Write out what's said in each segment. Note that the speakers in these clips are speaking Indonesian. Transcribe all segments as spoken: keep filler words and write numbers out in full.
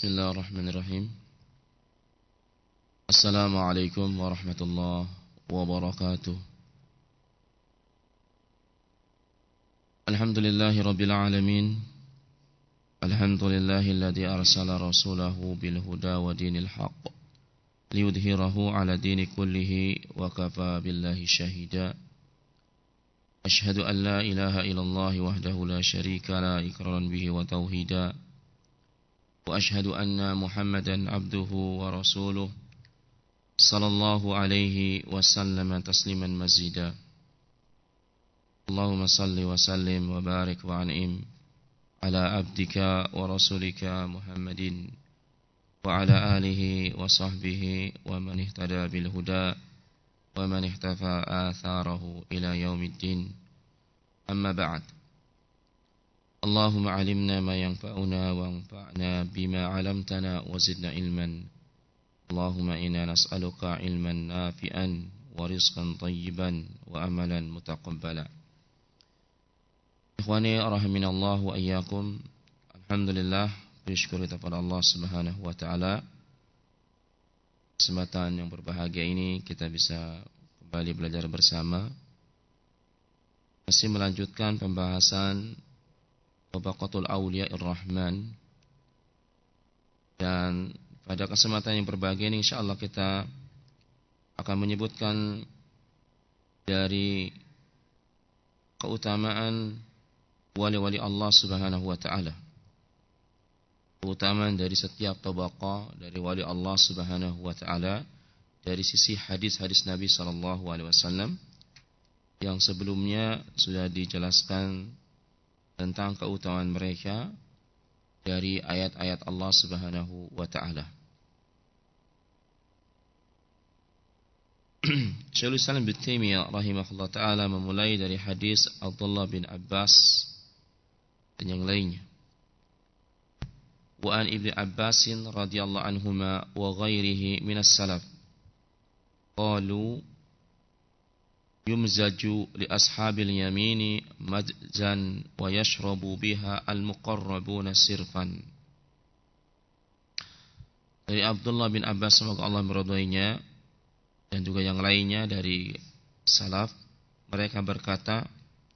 Bismillahirrahmanirrahim. Assalamualaikum warahmatullahi wabarakatuh. Alhamdulillahi rabbil alamin. Alhamdulillahilladzi arsala rasulahu bil huda wa dinil haqq liyudhhirahu ala dini kullihi wa kafa billahi shahida. Ashhadu an la ilaha illallah wahdahu la syarika la iqraran bihi wa tauhida. Wa ashhadu anna Muhammadan abduhu wa rasuluh sallallahu alaihi wasallam tasliman mazida. Allahumma salli wa sallim wa barik wa an'im ala abdika wa rasulika Muhammadin wa ala alihi wa sahbihi wa man ihtada bil huda wa man ihtafa atharahu ila yaumiddin. Amma ba'd. Allahumma alimna ma yanfa'una wa anfa'na bima 'allamtana wa zidna ilman. Allahumma inna nas'aluka ilman nafi'an wa rizqan thayyiban wa amalan mutaqabbala. Ikhwani rahiminallah wa iyyakum. Alhamdulillah, bersyukur kita kepada Allah Subhanahu wa taala. Kesempatan yang berbahagia ini kita bisa kembali belajar bersama. Masih melanjutkan pembahasan Tabaqatul Awliya'ir Rahman. Dan pada kesempatan yang berbahagia ini insyaallah kita akan menyebutkan dari keutamaan wali-wali Allah Subhanahu wa taala. Keutamaan dari setiap tabaqah dari wali Allah Subhanahu wa taala dari sisi hadis-hadis Nabi sallallahu alaihi wasallam yang sebelumnya sudah dijelaskan tentang keutamaan mereka dari ayat-ayat Allah Subhanahu wa taala. Syaikhul Islam Ibnu Taimiyah rahimahullah taala memulai dari hadis Abdullah bin Abbas dan yang lainnya. Wa an Ibnu Abbas radhiyallahu anhuma wa ghairihi minas salaf qalu yumzaju li ashabil yamini madjan wa yashrabu biha al-muqarrabuna sirfan. Dari Abdullah bin Abbas, semoga Allah meridhoinya, dan juga yang lainnya dari salaf, mereka berkata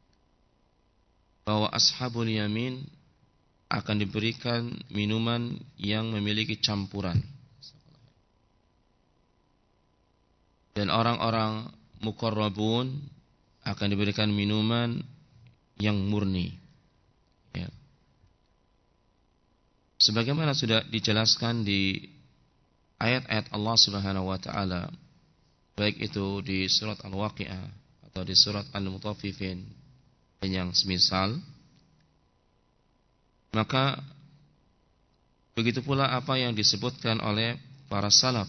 bahwa ashabul yamin akan diberikan minuman yang memiliki campuran, dan orang-orang muqarrabun akan diberikan minuman yang murni, ya. Sebagaimana sudah dijelaskan di ayat-ayat Allah Subhanahu wa taala, baik itu di surat Al-Waqi'ah atau di surat Al-Mutaffifin dan yang semisal, maka begitu pula apa yang disebutkan oleh para salaf,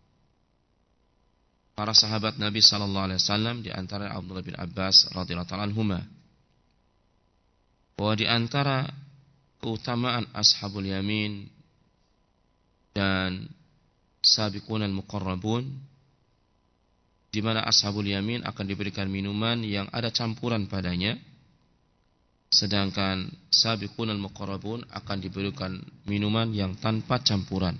para sahabat Nabi sallallahu alaihi wasallam, di antara Abdullah bin Abbas radhiyallahu ta'ala anhuma, bahwa di antara keutamaan ashabul yamin dan sabiqunal muqarrabun, di mana ashabul yamin akan diberikan minuman yang ada campuran padanya, sedangkan sabiqunal muqarrabun akan diberikan minuman yang tanpa campuran.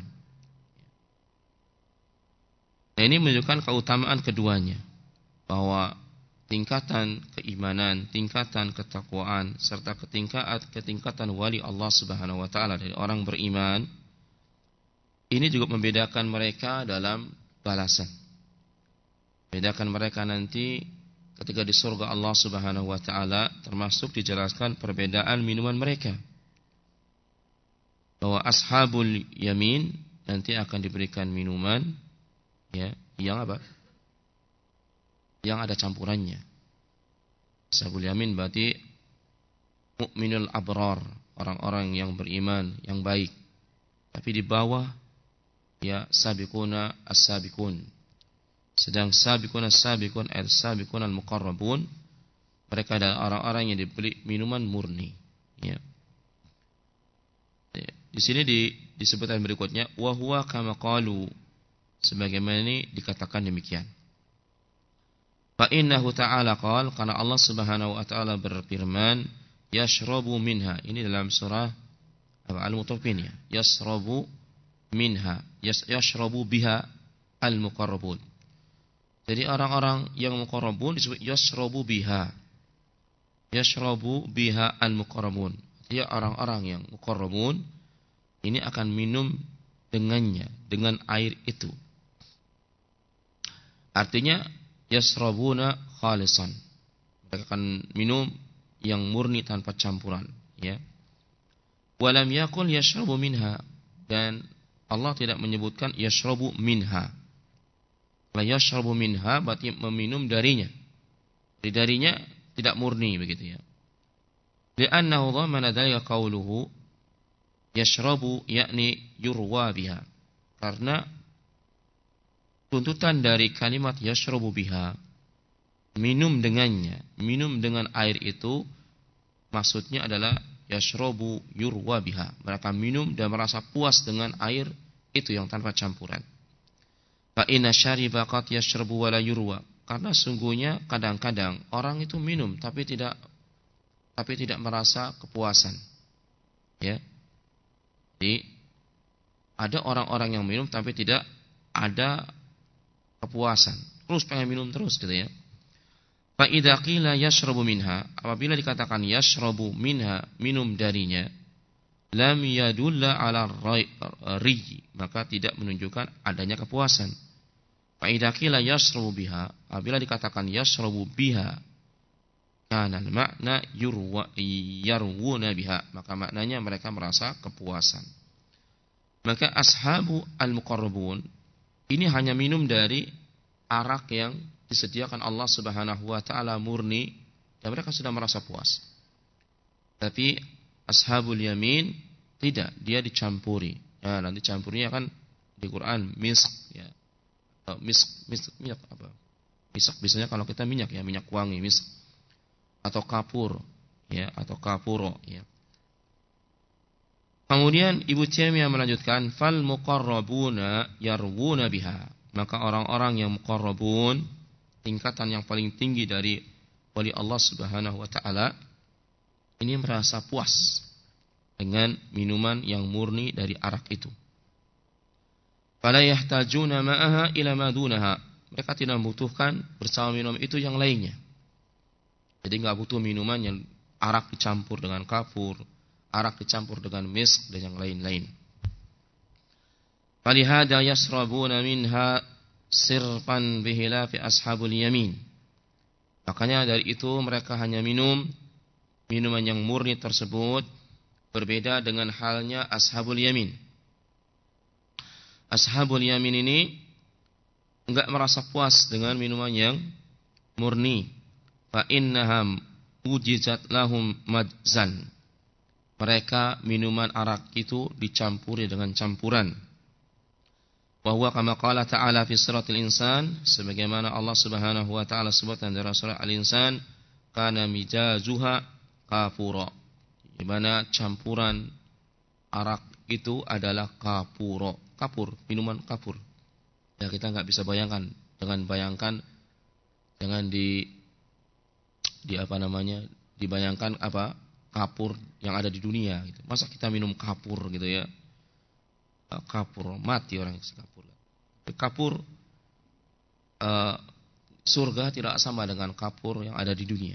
Nah, ini menunjukkan keutamaan keduanya, bahwa tingkatan keimanan, tingkatan ketakwaan, serta ketingkatan ketingkatan wali Allah Subhanahu wa taala dari orang beriman, ini juga membedakan mereka dalam balasan. Bedakan mereka nanti ketika di surga Allah Subhanahu wa taala, termasuk dijelaskan perbedaan minuman mereka. Bahwa ashabul yamin nanti akan diberikan minuman, ya, yang apa? Yang ada campurannya. Ashabul yamin berarti mukminul abrar, orang-orang yang beriman, yang baik. Tapi di bawah, ya, sabiquna as-sabiqun. Sedang sabiquna as-sabiqun ay sabiquna al-muqarrabun, mereka adalah orang-orang yang diberi minuman murni, ya. Di sini di, disebutkan berikutnya, wa huwa kama qalu, sebagaimana ini dikatakan demikian. Fa innahu ta'ala qala, karena Allah Subhanahu wa taala berfirman, yashrabu minha. Ini dalam surah Al-Mutaffifin, ya. Yashrabu minha yashrabu biha al-muqarrabun. Jadi orang-orang yang muqarrabun disebut yashrabu biha. Yashrabu biha al-muqarrabun. Jadi orang-orang yang muqarrabun ini akan minum dengannya, dengan air itu. Artinya yashrabuna khalisan. Mereka akan minum yang murni tanpa campuran, ya. Walam yakul yashrabu minha, dan Allah tidak menyebutkan yashrabu minha. La yashrabu minha berarti meminum darinya. Dari darinya tidak murni begitu, ya. Li'annahu dhamana dzalika qauluhu yashrabu yakni yurwa biha. Karena tuntutan dari kalimat yashrabu biha, minum dengannya, minum dengan air itu, maksudnya adalah yashrabu yurwa biha. Mereka minum dan merasa puas dengan air itu yang tanpa campuran. Fa inna syariba qad yashrabu wa la yurwa. Karena sungguhnya kadang-kadang orang itu minum tapi tidak tapi tidak merasa kepuasan. Ya. Jadi ada orang-orang yang minum tapi tidak ada kepuasan. Terus pengen minum terus gitu, ya. Fa idza qila yashrabu minha, apabila dikatakan yashrabu minha, minum darinya, lam yadulla ala riy, maka tidak menunjukkan adanya kepuasan. Fa idza qila yashrabu biha, apabila dikatakan yashrabu biha, kana al-ma'na yurwa yarwuna biha, maka maknanya mereka merasa kepuasan. Maka ashabu al-muqarrabun ini hanya minum dari arak yang disediakan Allah Subhanahu wa taala murni, dan mereka sudah merasa puas. Tapi ashabul yamin tidak, dia dicampuri. Ya, nanti campurnya kan di Quran misk, ya. Misk, misk minyak apa? Misk biasanya kalau kita minyak, ya, minyak wangi, misk. Atau kapur, ya, atau kapuro, ya. Kemudian Ibu Taimiyah melanjutkan, fal muqarrabuna yarwuna biha. Maka orang-orang yang muqarrabun, tingkatan yang paling tinggi dari wali Allah Subhanahu wa taala, ini merasa puas dengan minuman yang murni dari arak itu. Fala yahtajuna ma'aha ila ma dunaha. Mereka tidak membutuhkan bersama minum itu yang lainnya. Jadi enggak butuh minuman yang arak dicampur dengan kapur, arak dicampur dengan misk dan yang lain-lain. Falihada yasrabuna minha sirfan bihilafi ashabul yamin. Makanya dari itu mereka hanya minum minuman yang murni tersebut, berbeda dengan halnya ashabul yamin. Ashabul yamin ini enggak merasa puas dengan minuman yang murni. Fa innahum ujizat lahum madzan. Mereka minuman arak itu dicampuri dengan campuran. Wa huwa kama qala ta'ala fi suratil insan, sebagaimana Allah Subhanahu wa taala sebutkan dalam surah Al-Insan, kana mijazuha kafura. Di mana campuran arak itu adalah kapuro. Kapur, minuman kapur. Ya, kita enggak bisa bayangkan, jangan bayangkan jangan di di apa namanya? dibayangkan apa? kapur yang ada di dunia gitu. Masa kita minum kapur gitu, ya? Kapur, mati orang yang kapur. Kapur uh, surga tidak sama dengan kapur yang ada di dunia.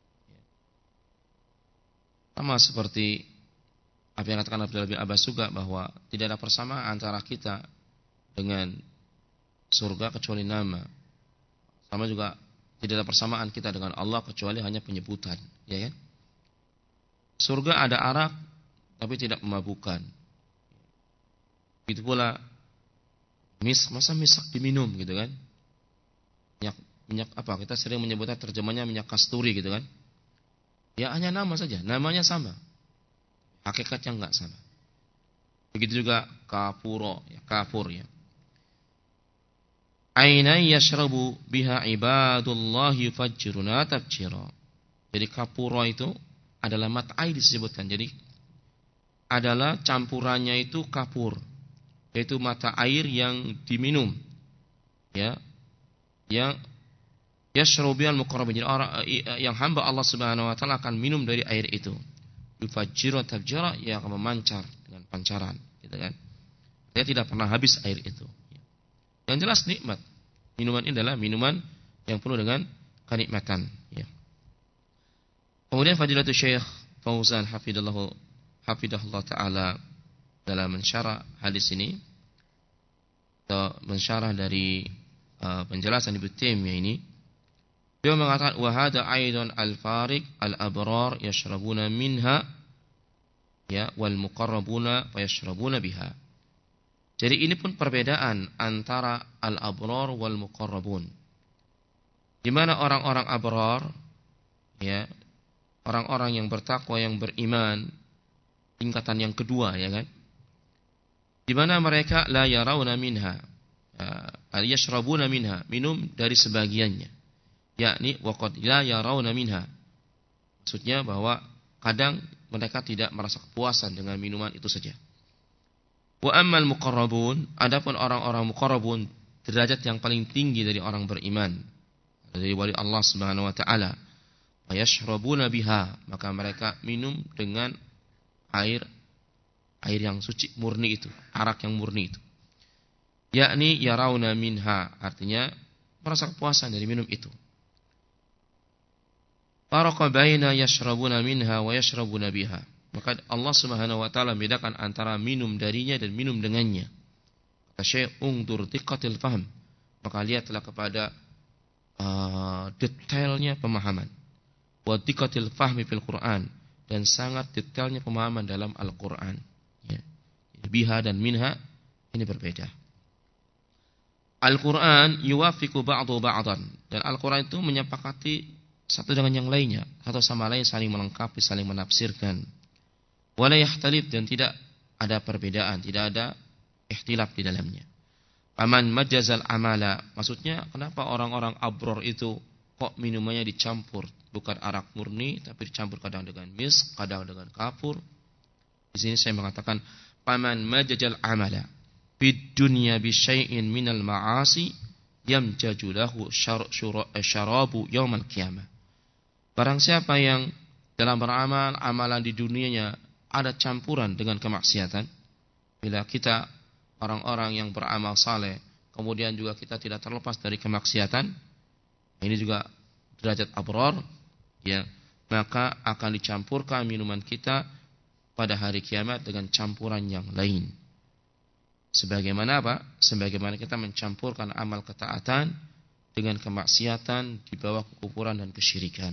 Sama seperti apa yang katakan Abdullah bin Abbas juga, bahwa tidak ada persamaan antara kita dengan surga kecuali nama. Sama juga tidak ada persamaan kita dengan Allah kecuali hanya penyebutan, ya kan? Surga ada arak tapi tidak memabukkan. Begitu pula misk, masa misk diminum gitu kan? Minyak minyak apa? Kita sering menyebutnya terjemahnya minyak kasturi gitu kan? Ya hanya nama saja, namanya sama. Hakikatnya enggak sama. Begitu juga kapuro, ya, kapur, ya. Aina yashrabu biha ibadullahi yufajjiruna tabjira. Jadi kapuro itu adalah mata air disebutkan. Jadi adalah campurannya itu kapur, yaitu mata air yang diminum, ya, yang yashrabu al-muqarrabin. Jadi orang yang hamba Allah Subhanahu wa taala akan minum dari air itu. Yufajjiru tabjira, yang akan memancar dengan pancaran, gitu kan. Dia tidak pernah habis air itu. Yang jelas nikmat. Minuman ini adalah minuman yang penuh dengan kenikmatan. Ya. Kemudian Fadilatul Syekh Fauzan hafidallahu hafidahullah taala dalam mensyarah hadis ini atau mensyarah dari uh, penjelasan Ibnu Taimiyah ini, dia mengatakan wa hada aidan al-fariq al-abrar yashrabuna minha ya wal muqarrabuna fayashrabuna biha. Jadi ini pun perbedaan antara al-abrar wal muqarrabun. Di mana orang-orang abrar ya, orang-orang yang bertakwa yang beriman tingkatan yang kedua ya kan. Di mana mereka la yarawna minha al yashrabuna minha, minum dari sebagiannya. Yakni waqad la yarawna minha. Maksudnya bahwa kadang mereka tidak merasa kepuasan dengan minuman itu saja. Wa ammal muqarrabun, adapun orang-orang muqarrabun derajat yang paling tinggi dari orang beriman, dari wali Allah Subhanahu wa taala, wa yashrabuna biha, maka mereka minum dengan air air yang suci murni itu, arak yang murni itu. Yakni yarawna minha, artinya merasa kepuasan dari minum itu. Faraqa baina yashrabuna minha wa yashrabuna biha. Maka Allah Subhanahu wa taala membedakan antara minum darinya dan minum dengannya. Kata Syekh, ungdur diqqatil fahm. Maka lihatlah kepada uh, detailnya pemahaman. Wa diqqatil fahmi fil Qur'an, dan sangat detailnya pemahaman dalam Al-Qur'an. Ya. Biha dan minha ini berbeda. Al-Qur'an yuwafiqu ba'du ba'dan, dan Al-Qur'an itu menyepakati satu dengan yang lainnya, satu sama lain saling melengkapi, saling menafsirkan. Wala yahtalif, dan tidak ada perbedaan, tidak ada ikhtilaf di dalamnya. Faman majazal amala, maksudnya kenapa orang-orang abrar itu kok minumannya dicampur, bukan arak murni tapi dicampur kadang dengan misk, kadang dengan kafur. Di sini saya mengatakan faman majazal amala bid dunya bi syai'in minal ma'asi yamjaju lahu syarabu yaumal qiyamah. Barang siapa yang dalam beramal amalan di dunianya ada campuran dengan kemaksiatan, bila kita orang-orang yang beramal saleh kemudian juga kita tidak terlepas dari kemaksiatan, ini juga derajat abrar ya, maka akan dicampurkan minuman kita pada hari kiamat dengan campuran yang lain. Sebagaimana apa? Sebagaimana kita mencampurkan amal ketaatan dengan kemaksiatan di bawah kekufuran dan kesyirikan.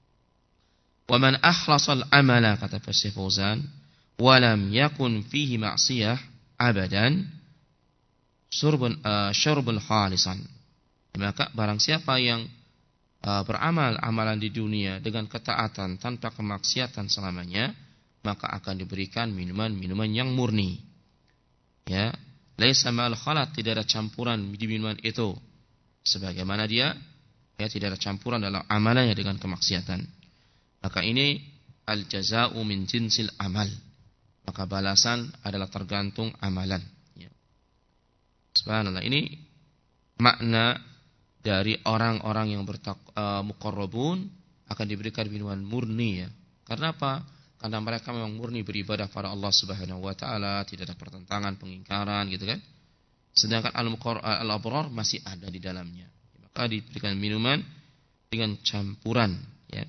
Wa man akhlasal amala, kata Syekh Fauzan, wa lam yakun fihi ma'siyah abadan syurbun uh, syurbul khalisan. Maka barang siapa yang uh, beramal amalan di dunia dengan ketaatan tanpa kemaksiatan selamanya, maka akan diberikan minuman-minuman yang murni. Ya, laisa ma'al khalat, tidak ada campuran di minuman itu. Sebagaimana dia ya tidak ada campuran dalam amalannya dengan kemaksiatan. Maka ini al-jaza'u min jinsil amal. Maka balasan adalah tergantung amalan. Ya. Subhanallah, ini makna dari orang-orang yang bertakwa uh, muqarrabun akan diberikan minuman murni ya. Karena apa? Karena mereka memang murni beribadah pada Allah Subhanahu wa taala, tidak ada pertentangan, pengingkaran gitu kan. Sedangkan al-abrar masih ada di dalamnya. Maka diberikan minuman dengan campuran ya.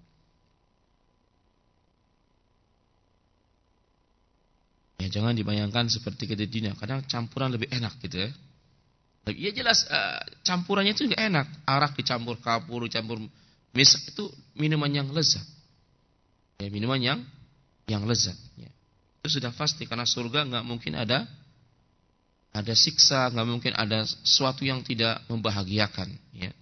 Ya, jangan dibayangkan seperti kita di dunia. Kadang campuran lebih enak gitu ya. Ya jelas uh, campurannya itu juga enak. Arak dicampur kapur, dicampur misk, itu minuman yang lezat. Ya, minuman yang yang lezat. Ya. Itu sudah pasti karena surga nggak mungkin ada ada siksa, nggak mungkin ada sesuatu yang tidak membahagiakan. Ya.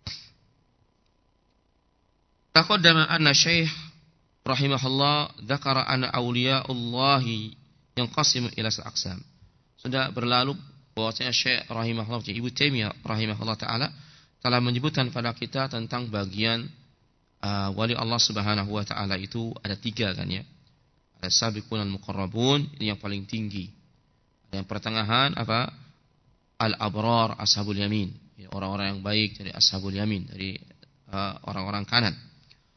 Taqaddama anna Syekh rahimahullah dzakara anna awliya'ullahi yang qasim ila al-aqsam. Sudah berlalu bahwasanya Syekh rahimahullah, Ibnu Taimiyah rahimahullah taala telah menyebutkan pada kita tentang bagian uh, wali Allah Subhanahu wa taala itu ada tiga kan ya. Ada sabiqun al-muqarrabun, ini yang paling tinggi. Ada yang pertengahan apa? Al-abrar, ashabul yamin, ya, orang-orang yang baik dari ashabul yamin, dari uh, orang-orang kanan.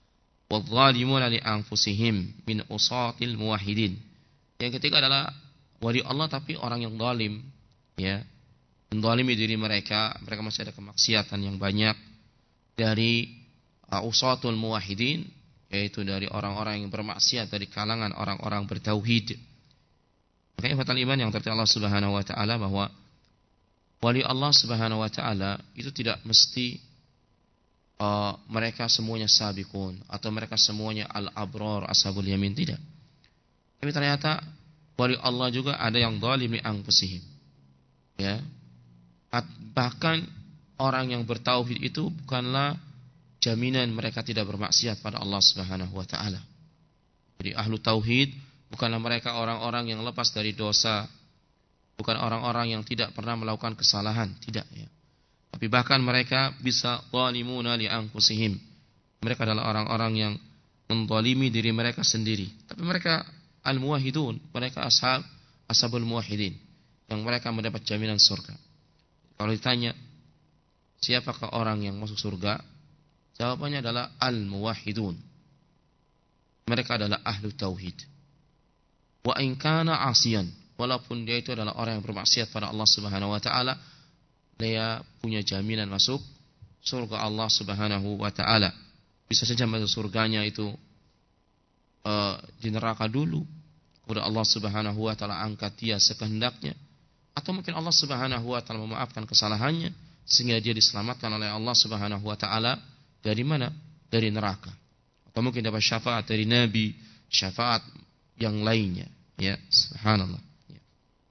Wadh-dhalimuna li anfusihim min usatil muwahhidin. Yang ketiga adalah wali Allah tapi orang yang zalim, ya, menzalimi diri mereka, mereka masih ada kemaksiatan yang banyak dari uh, usatul muwahhidin, yaitu dari orang-orang yang bermaksiat dari kalangan orang-orang bertauhid. Makanya fatal iman yang terhadap Allah Subhanahu wa taala bahwa wali Allah Subhanahu wa taala itu tidak mesti uh, mereka semuanya sabiqun atau mereka semuanya al-abrar ashabul yamin, tidak. Tapi ternyata wali Allah juga ada yang zalim li anfusihim. Ya. Bahkan orang yang bertauhid itu bukanlah jaminan mereka tidak bermaksiat pada Allah Subhanahu wa taala. Jadi ahlu tauhid bukanlah mereka orang-orang yang lepas dari dosa, bukan orang-orang yang tidak pernah melakukan kesalahan, tidak, ya. Tapi bahkan mereka bisa zalimuna li anfusihim. Mereka adalah orang-orang yang menzalimi diri mereka sendiri. Tapi mereka al-muwahhidun, mereka ashab ashabul muwahhidin, yang mereka mendapat jaminan surga. Kalau ditanya siapakah orang yang masuk surga, jawabannya adalah al-muwahhidun. Mereka adalah ahlu tauhid. Wa in kana asiyan, walaupun dia itu adalah orang yang bermaksiat pada Allah Subhanahu wa taala, dia punya jaminan masuk surga Allah Subhanahu wa taala. Bisa saja masuk surganya itu uh, di neraka dulu, kemudian Allah Subhanahu wa taala angkat dia sekehendaknya, atau mungkin Allah Subhanahu wa taala memaafkan kesalahannya sehingga dia diselamatkan oleh Allah Subhanahu wa taala dari mana? Dari neraka. Atau mungkin dapat syafaat dari nabi, syafaat yang lainnya, ya, subhanallah. Ya.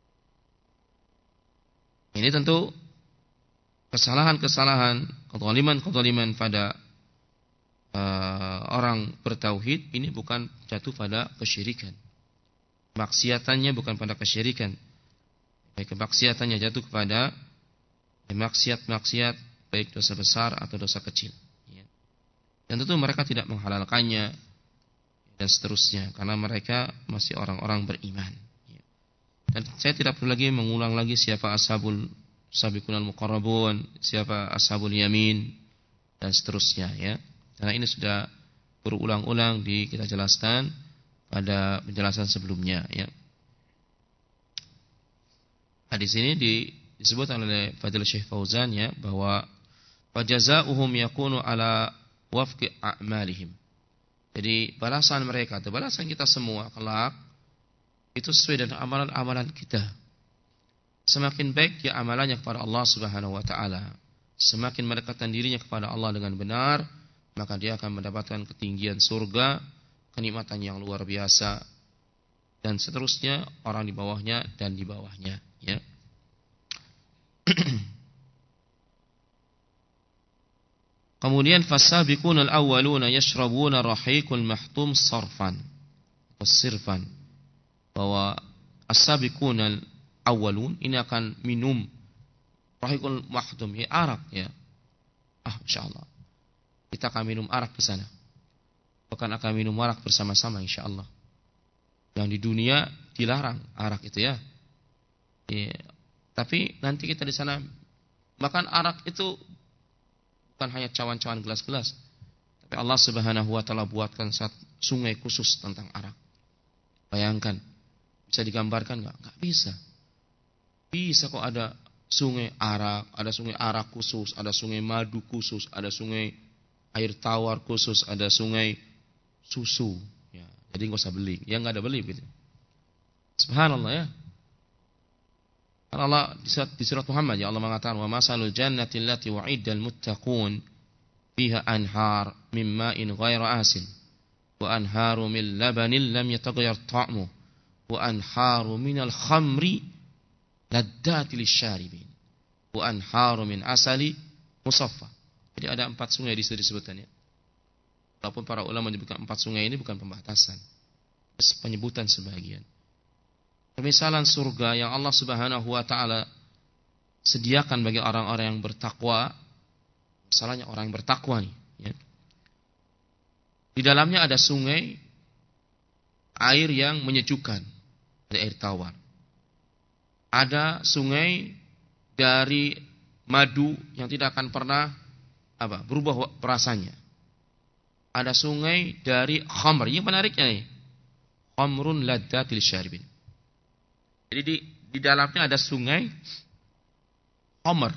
Ini tentu kesalahan-kesalahan, kezaliman-kezaliman pada uh, orang bertauhid ini bukan jatuh pada kesyirikan. Maksiatannya bukan pada kesyirikan. Baik kemaksiatannya jatuh kepada maksiat-maksiat, baik dosa besar atau dosa kecil. Ya. Dan tentu mereka tidak menghalalkannya dan seterusnya, karena mereka masih orang-orang beriman. Dan saya tidak perlu lagi mengulang lagi siapa ashabul sabiqunal muqarrabun, siapa ashabul yamin, dan seterusnya, ya. Karena ini sudah berulang-ulang di kita jelaskan pada penjelasan sebelumnya, ya. Nah, di sini disebut oleh Fadil Syekh Fauzan, ya, bahwa fajazaohum yakunu ala wafqi a'malihim. Jadi balasan mereka atau balasan kita semua kelak itu sesuai dengan amalan-amalan kita. Semakin baik dia amalannya kepada Allah Subhanahu wa taala, semakin mendekatkan dirinya kepada Allah dengan benar, maka dia akan mendapatkan ketinggian surga, kenikmatan yang luar biasa, dan seterusnya orang di bawahnya dan di bawahnya, ya. Kemudian fasabiqunal awwaluna yashrabuna rahiqul mahtum sarfan wasirfan, bahwa as-sabiqunal awwalun ini akan minum rahiqul mahtum, ya, arak, ya. Ah, insyaallah kita akan minum arak di sana. Bahkan akan minum arak bersama-sama insyaallah. Yang di dunia dilarang arak itu, ya. Ya, tapi nanti kita di sana makan arak itu bukan hanya cawan-cawan gelas-gelas, tapi Allah Subhanahu wa taala buatkan satu sungai khusus tentang arak. Bayangkan, bisa digambarkan enggak? Enggak bisa. Bisa kok ada sungai arak, ada sungai arak khusus, ada sungai madu khusus, ada sungai air tawar khusus, ada sungai susu, ya. Jadi enggak usah beli. Ya enggak ada beli gitu. Subhanallah, ya. Karena Allah di surat, di surat Muhammad, ya, Allah mengatakan wa masalul jannati allati wa'idal muttaqun fiha anhar min ma'in ghaira asin wa anharu min labanin lam yataghayyar ta'muhu wa anharu minal khamri ladzati lisyaribin wa anharu min asali musaffa. Jadi ada empat sungai di situ disebutkannya. Walaupun para ulama menyebutkan empat sungai ini bukan pembatasan, penyebutan sebagian. Misalan surga yang Allah Subhanahu wa taala sediakan bagi orang-orang yang bertakwa, misalnya orang yang bertakwa nih, ya. Di dalamnya ada sungai air yang menyejukkan, ada air tawar. Ada sungai dari madu yang tidak akan pernah apa? Berubah rasanya. Ada sungai dari khamr. Yang menariknya nih, khamrun ladzatil syaribin. Jadi di, di dalamnya ada sungai Homer,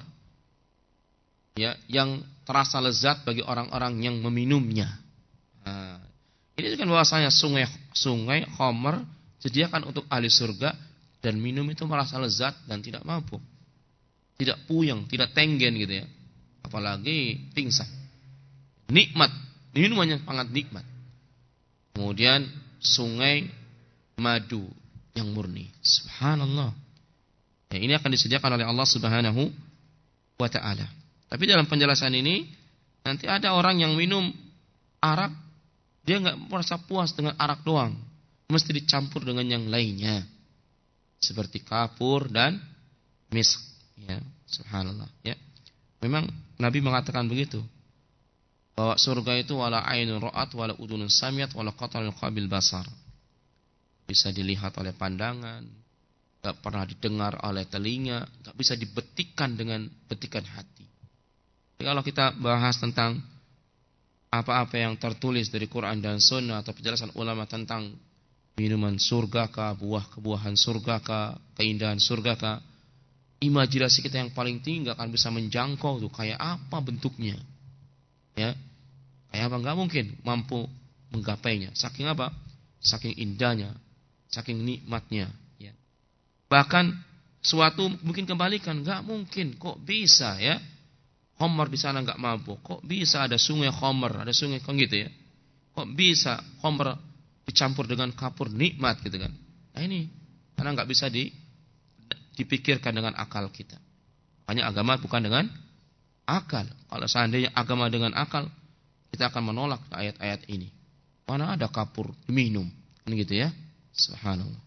ya, yang terasa lezat bagi orang-orang yang meminumnya. Nah, ini kan bahwasanya sungai sungai Homer disediakan untuk ahli surga dan minum itu merasa lezat dan tidak mabuk, tidak puyeng, tidak tenggen gitu ya, apalagi pingsan. Nikmat, minumannya sangat nikmat. Kemudian sungai madu yang murni, subhanallah. Ya, ini akan disediakan oleh Allah Subhanahu wa taala. Tapi dalam penjelasan ini nanti ada orang yang minum arak, dia enggak merasa puas dengan arak doang, mesti dicampur dengan yang lainnya seperti kapur dan misk, ya, subhanallah, ya. Memang Nabi mengatakan begitu, bahwa surga itu wala ainun ra'at wala udunun samiat wala qatalul qabil basar. Bisa dilihat oleh pandangan, enggak pernah didengar oleh telinga, enggak bisa dibetikkan dengan betikan hati. Jadi kalau kita bahas tentang apa-apa yang tertulis dari Quran dan Sunnah atau penjelasan ulama tentang minuman surga kah, buah-buahan surga kah, keindahan surga kah, imajinasi kita yang paling tinggi enggak akan bisa menjangkau tuh kayak apa bentuknya. Ya. Kayak apa, enggak mungkin mampu menggapainya. Saking apa? Saking indahnya, saking nikmatnya, ya. Bahkan suatu mungkin kebalikan, enggak mungkin, kok bisa ya? Homer di sana enggak mabuk. Kok bisa ada sungai Homer, ada sungai kan gitu ya? Kok bisa Homer dicampur dengan kapur nikmat gitu kan? Nah ini karena enggak bisa di, dipikirkan dengan akal kita. Hanya agama bukan dengan akal. Kalau seandainya agama dengan akal, kita akan menolak ayat-ayat ini. Mana ada kapur diminum, kan gitu ya? Subhanallah.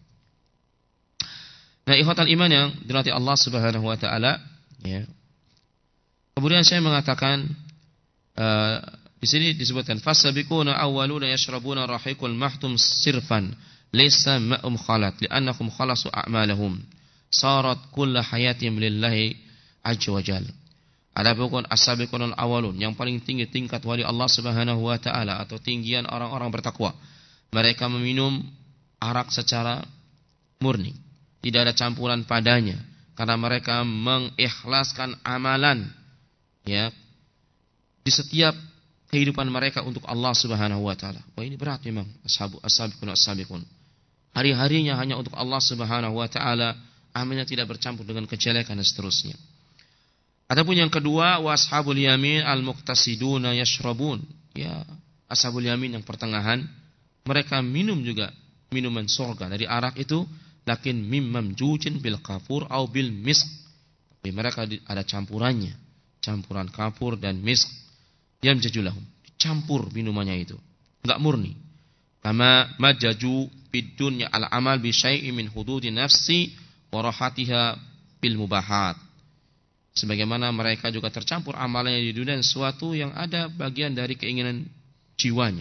Nah, ikhwatal iman yang dirahmati Allah Subhanahu wa taala, ya. Kemudian saya mengatakan uh, di sini disebutkan fasabiquna awwaluna yashrabuna rahiqul mahtum sirfan laysa ma'um khalat li'annahum khalasu a'malahum sarat kullu hayatim lillahi azza wajal. Adapun as-sabiqunal awwalun yang paling tinggi tingkat wali Allah Subhanahu wa taala atau tinggian orang-orang bertakwa, mereka meminum arak secara murni, tidak ada campuran padanya karena mereka mengikhlaskan amalan, ya, di setiap kehidupan mereka untuk Allah Subhanahu wa taala. Wah, ini berat memang ashabu as-sabiqun as-sabiqun. Hari-harinya hanya untuk Allah Subhanahu wa taala, amalnya tidak bercampur dengan kejelekan dan seterusnya. Adapun yang kedua, washabul yamin al-muqtasiduna yashrabun. Ya, ashabul yamin yang pertengahan, mereka minum juga minuman surga dari arak itu, lakin mimam jujin bil kafur au bil misk. Tapi mereka ada campurannya, campuran kapur dan misk. Yang jajulahum, dicampur minumannya itu, enggak murni. Kama majaju bid dunya al-amal bi syai'in min hududi nafsi wa rahatiha bil mubahat. Sebagaimana mereka juga tercampur amalnya di dunia sesuatu yang ada bagian dari keinginan jiwanya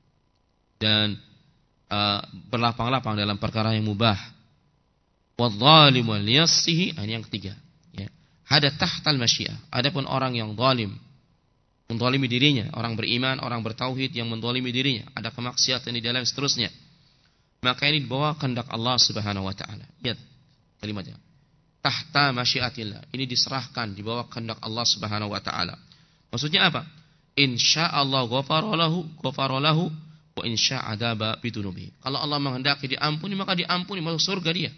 dan uh, berlapang-lapang dalam perkara yang mubah. Wadh-dhalimu liyassihi, ini yang ketiga, ya. Hada tahtal masyiah. Adapun orang yang zalim, menzalimi dirinya, orang beriman, orang bertauhid yang menzalimi dirinya, ada kemaksiatan di dalam seterusnya, maka ini dibawa kehendak Allah Subhanahu wa taala. Lihat kalimatnya. Tahta masyiatillah, ini diserahkan di bawah kehendak Allah Subhanahu wa taala. Maksudnya apa? Insyaallah ghafara lahu, ghafara lahu wa insya'adaba bidunubi. Kalau Allah menghendaki diampuni, maka diampuni, masuk surga dia.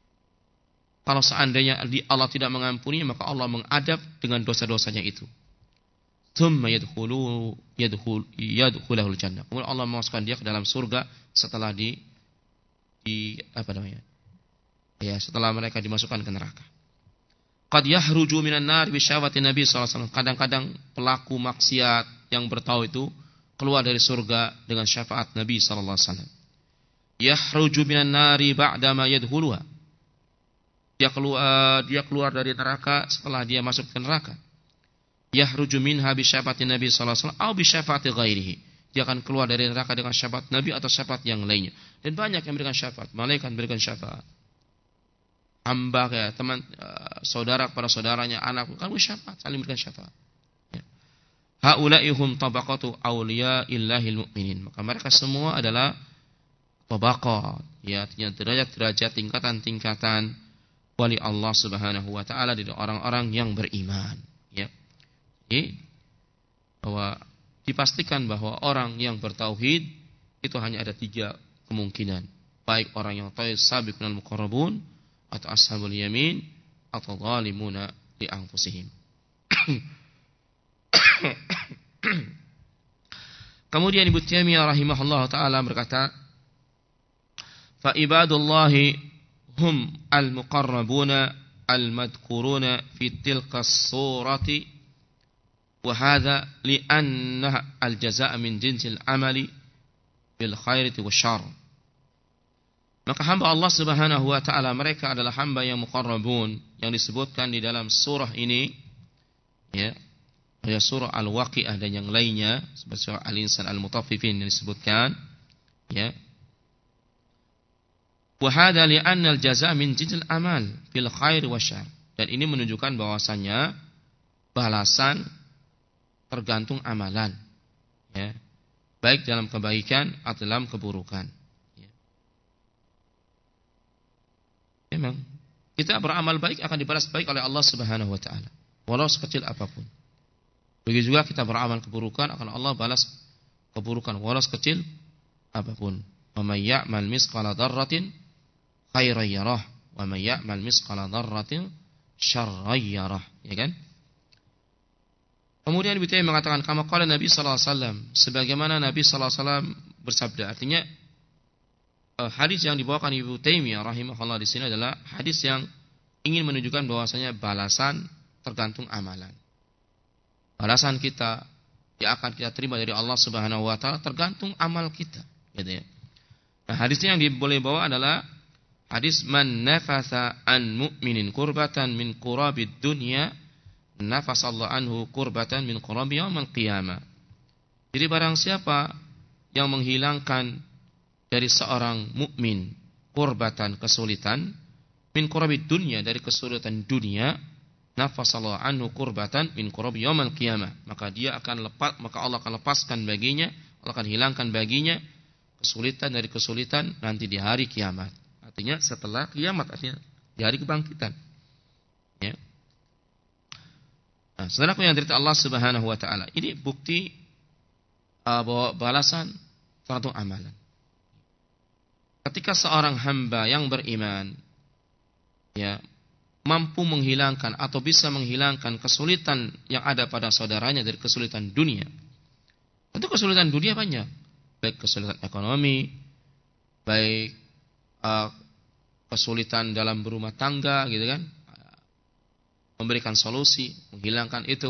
Kalau seandainya Allah tidak mengampuni, maka Allah mengadab dengan dosa-dosanya itu. Tsumma yadkhulu yadkhul yadkhulul jannah. Kemudian Allah memasukkan dia ke dalam surga setelah di di apa namanya? Ya, setelah mereka dimasukkan ke neraka. Qad yahruju minan nar bi syahwati Nabi sallallahu alaihi wasallam. Kadang-kadang pelaku maksiat yang bertauhid itu keluar dari surga dengan syafaat Nabi sallallahu alaihi wasallam. Yahruju minan nari ba'da ma yadkhuluha. Dia keluar dia keluar dari neraka setelah dia masuk ke neraka. Yahruju minha bi syafaati Nabi sallallahu alaihi wasallam atau bi syafaati ghairihi. Dia akan keluar dari neraka dengan syafaat Nabi atau syafaat yang lainnya. Dan banyak yang memberikan syafaat, malaikat memberikan syafaat. Hamba kayak teman uh, saudara kepada saudaranya, anak kan syafaat, saling memberikan syafaat. Ya. Haulaihum tabaqatu auliya illahil mu'minin. Maka mereka semua adalah tabaqat, ya artinya derajat-derajat, tingkatan-tingkatan wali Allah Subhanahu wa taala dari orang-orang yang beriman, ya. Jadi bahwa dipastikan bahwa orang yang bertauhid itu hanya ada tiga kemungkinan, baik orang yang tauhid sabiqunal muqarrabun atau ashabul yamin atau zalimuna li anfusihim. Kemudian Ibnu Taimiyah rahimahullah taala berkata, fa ibadullahi hum al-muqarrabuna al-madhkuruna fi tilka as-surati wa hadha li'anna al-jazaa' min jinsil amali bil khairati wasyarr. Maka hamba Allah Subhanahu wa taala mereka adalah hamba yang muqarrabun yang disebutkan di dalam surah ini, ya. Ya, surah Al-Waqiah dan yang lainnya seperti surah Al-Insan Al-Mutaffifin yang disebutkan, ya. Wa hadza li'anna al-jazaa' min jinsil amal fil khair wasyarr. Dan ini menunjukkan bahwasanya balasan tergantung amalan, ya. Baik dalam kebaikan atau dalam keburukan, ya. Memang kita beramal baik akan dibalas baik oleh Allah Subhanahu wa taala, walau sekecil apapun. Begitu juga kita beramal keburukan akan Allah balas keburukan walau sekecil apapun. Wa may ya'mal misqala dzarratin khairan yarah wa may ya'mal misqala dzarratin syarran yarah, ya kan? Kemudian Ibnu Taimiyah mengatakan kama qala Nabi sallallahu alaihi wasallam, sebagaimana Nabi sallallahu alaihi wasallam bersabda. Artinya hadis yang dibawakan Ibnu Taimiyah rahimahullah di sini adalah hadis yang ingin menunjukkan bahwasanya balasan tergantung amalan. Balasan kita yang akan kita terima dari Allah Subhanahu wa taala tergantung amal kita, gitu ya. Nah, hadisnya yang boleh bawa adalah hadis man nafasa an mu'minin kurbatan min qurabid dunya nafasallahu anhu kurbatan min qurabi yaumil qiyamah. Jadi barang siapa yang menghilangkan dari seorang mukmin kurbatan, kesulitan, min qurabid dunya, dari kesulitan dunia, nafasallahu anhu kurbatan min qurabi yaumil qiyamah, maka dia akan lepas, maka Allah akan lepaskan baginya, Allah akan hilangkan baginya kesulitan dari kesulitan nanti di hari kiamat. Artinya setelah kiamat, artinya di hari kebangkitan, ya. Nah, saudaraku yang dirahmati Allah Subhanahu wa taala, ini bukti uh, bahwa balasan tergantung amalan. Ketika seorang hamba yang beriman, ya, mampu menghilangkan atau bisa menghilangkan kesulitan yang ada pada saudaranya dari kesulitan dunia. Tentu kesulitan dunia banyak, baik kesulitan ekonomi, baik uh, kesulitan dalam berumah tangga, gitu kan, memberikan solusi, menghilangkan itu,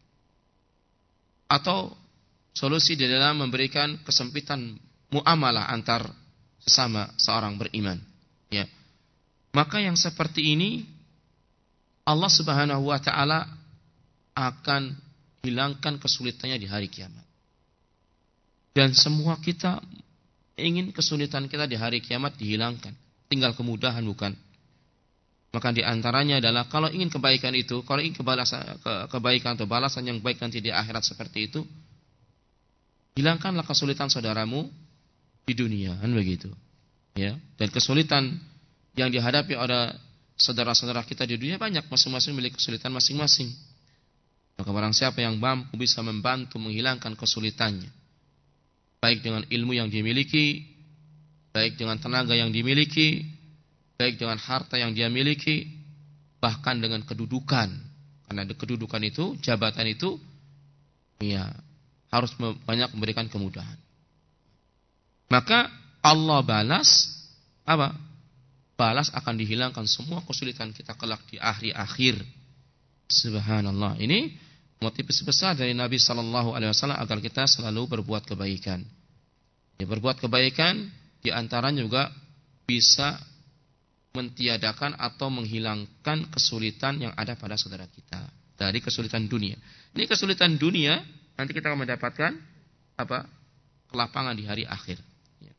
atau solusi di dalam memberikan kesempitan muamalah antar sesama seorang beriman, ya. Maka yang seperti ini Allah Subhanahu wa taala akan hilangkan kesulitannya di hari kiamat. Dan semua kita ingin kesulitan kita di hari kiamat dihilangkan, tinggal kemudahan, bukan? Maka di antaranya adalah kalau ingin kebaikan itu, kalau ingin kebalasan, ke, kebaikan atau balasan yang baik nanti di akhirat seperti itu, hilangkanlah kesulitan saudaramu di dunia, kan begitu. Ya, dan kesulitan yang dihadapi oleh saudara-saudara kita di dunia banyak, masing-masing memiliki kesulitan masing-masing. Maka barang siapa yang mampu bisa membantu menghilangkan kesulitannya, baik dengan ilmu yang dimiliki, baik dengan tenaga yang dimiliki, baik dengan harta yang dia miliki, bahkan dengan kedudukan. Karena kedudukan itu, jabatan itu, ya, harus banyak memberikan kemudahan. Maka Allah balas apa? Balas akan dihilangkan semua kesulitan kita kelak di akhir-akhir. Subhanallah. Ini motivasi besar dari Nabi sallallahu alaihi wasallam agar kita selalu berbuat kebaikan. Ya, berbuat kebaikan di antaranya juga bisa mentiadakan atau menghilangkan kesulitan yang ada pada saudara kita dari kesulitan dunia. Ini kesulitan dunia nanti kita akan mendapatkan apa? Kelapangan di hari akhir. Ya.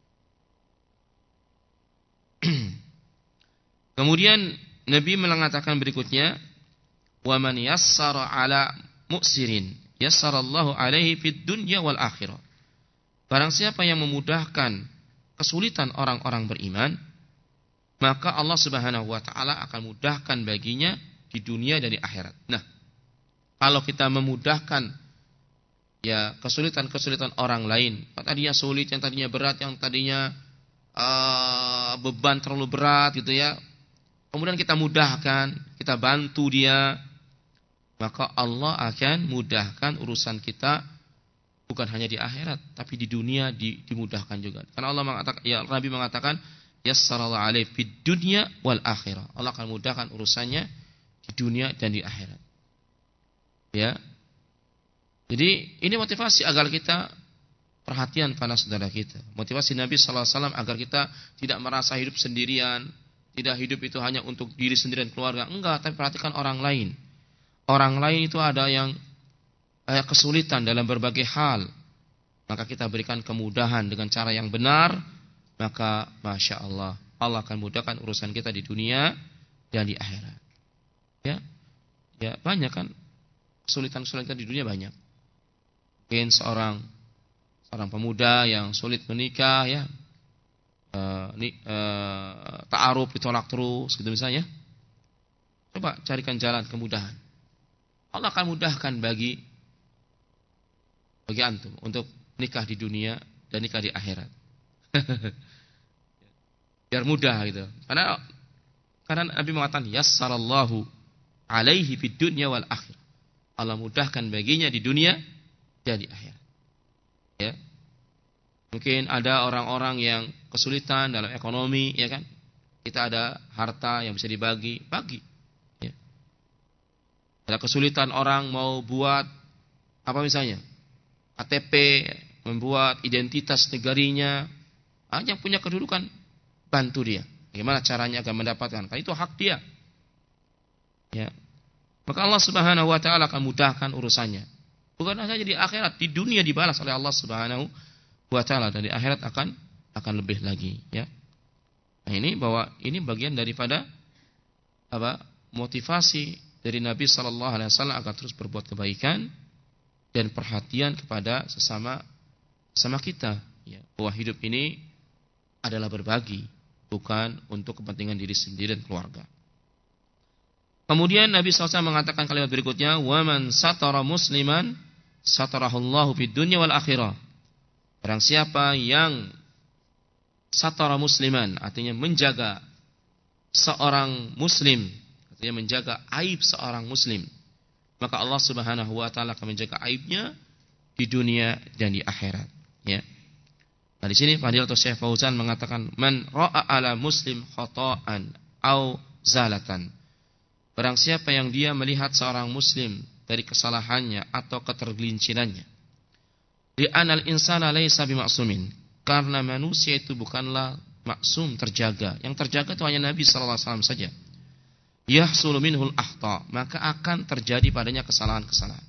Kemudian Nabi mengatakan berikutnya, wa man yassara ala mu'sirin yassarallahu alaihi fid dunya wal akhirah. Barang siapa yang memudahkan kesulitan orang-orang beriman, maka Allah Subhanahu wa taala akan mudahkan baginya di dunia dan di akhirat. Nah, kalau kita memudahkan ya kesulitan-kesulitan orang lain, yang tadinya sulit, yang tadinya berat, yang tadinya uh, beban terlalu berat gitu ya, kemudian kita mudahkan, kita bantu dia, maka Allah akan mudahkan urusan kita bukan hanya di akhirat, tapi di dunia di, dimudahkan juga. Karena Allah mengatakan, ya Nabi mengatakan, yassarallahu alaihi fid dunya wal akhirah. Allah akan mudahkan urusannya di dunia dan di akhirat. Ya. Jadi ini motivasi agar kita perhatian pada saudara kita. Motivasi Nabi sallallahu alaihi wasallam agar kita tidak merasa hidup sendirian, tidak hidup itu hanya untuk diri sendiri dan keluarga. Enggak, tapi perhatikan orang lain. Orang lain itu ada yang eh, kesulitan dalam berbagai hal. Maka kita berikan kemudahan dengan cara yang benar, maka Masya Allah, Allah akan mudahkan urusan kita di dunia dan di akhirat. Ya, ya banyak kan kesulitan-kesulitan di dunia banyak. Mungkin seorang seorang pemuda yang sulit menikah, ya, uh, ni, uh, ta'aruf ditolak terus, gitu misalnya. Coba carikan jalan kemudahan. Allah akan mudahkan bagi bagi antum untuk nikah di dunia dan nikah di akhirat. Biar mudah gitu. Karena karena Nabi mengatakan yassarallahu alaihi fid dunya wal akhirah. Allah mudahkan baginya di dunia dan di akhirat. Ya. Mungkin ada orang-orang yang kesulitan dalam ekonomi, ya kan? Kita ada harta yang bisa dibagi, bagi. Ya. Ada kesulitan orang mau buat apa misalnya? K T P, membuat identitas negarinya. Ah, yang punya kedudukan, bantu dia. Bagaimana caranya agar mendapatkan? Karena itu hak dia. Ya. Maka Allah Subhanahu wa taala akan mudahkan urusannya. Bukan hanya di akhirat, di dunia dibalas oleh Allah Subhanahu wa taala, dan di akhirat akan akan lebih lagi, ya. Nah, ini bahwa ini bagian daripada apa? Motivasi dari Nabi sallallahu alaihi wasallam agar terus berbuat kebaikan dan perhatian kepada sesama sama kita, ya. Bahwa hidup ini adalah berbagi, bukan untuk kepentingan diri sendiri dan keluarga. Kemudian Nabi shallallahu alaihi wasallam mengatakan kalimat berikutnya, "Waman satara musliman satarahullahu fid dunya wal akhirah." Barang siapa yang satara musliman, artinya menjaga seorang muslim, artinya menjaga aib seorang muslim, maka Allah Subhanahu wa taala akan menjaga aibnya di dunia dan di akhirat, ya. Nah, di sini Fadilatul Syekh Fauzan mengatakan, "Man ra'a ala muslim khata'an au zalatan." Barang siapa yang dia melihat seorang muslim dari kesalahannya atau ketergelincirannya. Di anal insana laisa bimaksumin. Karena manusia itu bukanlah maksum, terjaga. Yang terjaga itu hanya Nabi sallallahu alaihi wasallam saja. Yahsulu minhul akhta, maka akan terjadi padanya kesalahan-kesalahan.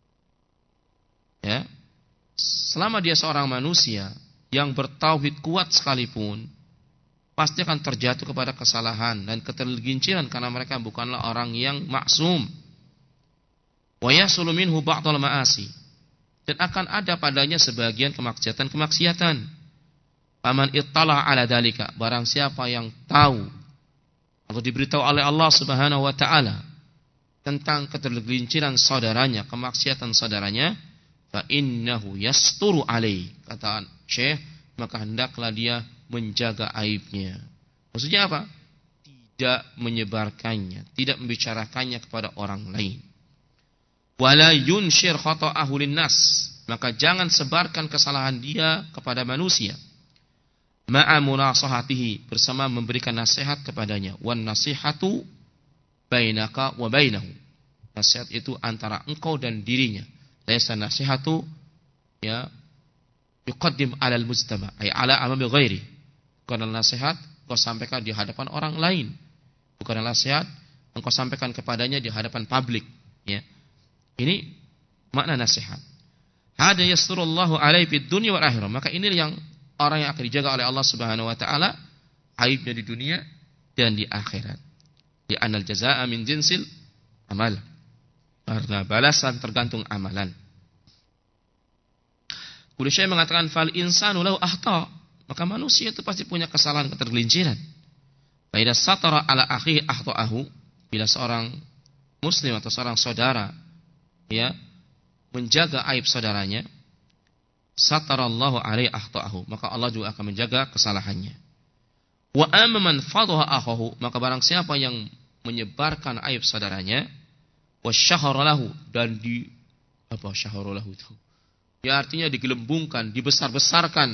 Ya. Selama dia seorang manusia yang bertauhid kuat sekalipun, pasti akan terjatuh kepada kesalahan dan ketergelinciran karena mereka bukanlah orang yang maksum. Wa yahsulu minhu ba'dul ma'asi, dan akan ada padanya sebagian kemaksiatan-kemaksiatan. Faman ittala ala dalika, barang siapa yang tahu atau diberitahu oleh Allah Subhanahu wa taala tentang ketergelinciran saudaranya, kemaksiatan saudaranya, fa innahu yasturu alaihi, kata Syekh, maka hendaklah dia menjaga aibnya. Maksudnya apa? Tidak menyebarkannya, tidak membicarakannya kepada orang lain. Wala yunshir khata'ahu linnas, maka jangan sebarkan kesalahan dia kepada manusia. Ma'a munasahatihi, bersama memberikan nasihat kepadanya. Wan nasihatu bainaka wa bainahu, nasihat itu antara engkau dan dirinya. Laisa nasihatu ya yuqaddim 'alal mujtama, ay 'ala amami ghairi. Bukan nasihat engkau sampaikan di hadapan orang lain. Bukan nasihat engkau sampaikan kepadanya di hadapan publik, ya. Ini makna nasihat. Hada yasturullahu alaihi fid dunya wal akhirah. Maka ini yang orang yang akan dijaga oleh Allah Subhanahu wa taala aibnya di dunia dan di akhirat. Di anal jazaa'a min jinsil amal. Karena balasan tergantung amalan. Kemudian saya mengatakan fal insanu lahu akhta, Maka manusia itu pasti punya kesalahan, ketergelinciran. Fa idza satara ala akhihi akhtaahu, bila seorang muslim atau seorang saudara ya menjaga aib saudaranya, satarallahu alaihi akhtaahu, maka Allah juga akan menjaga kesalahannya. Wa amma man fadhaha akhahu, maka barang siapa yang menyebarkan aib saudaranya, wasyahara lahu, dan di apa syahara lahu itu? Ya artinya digelembungkan, dibesar-besarkan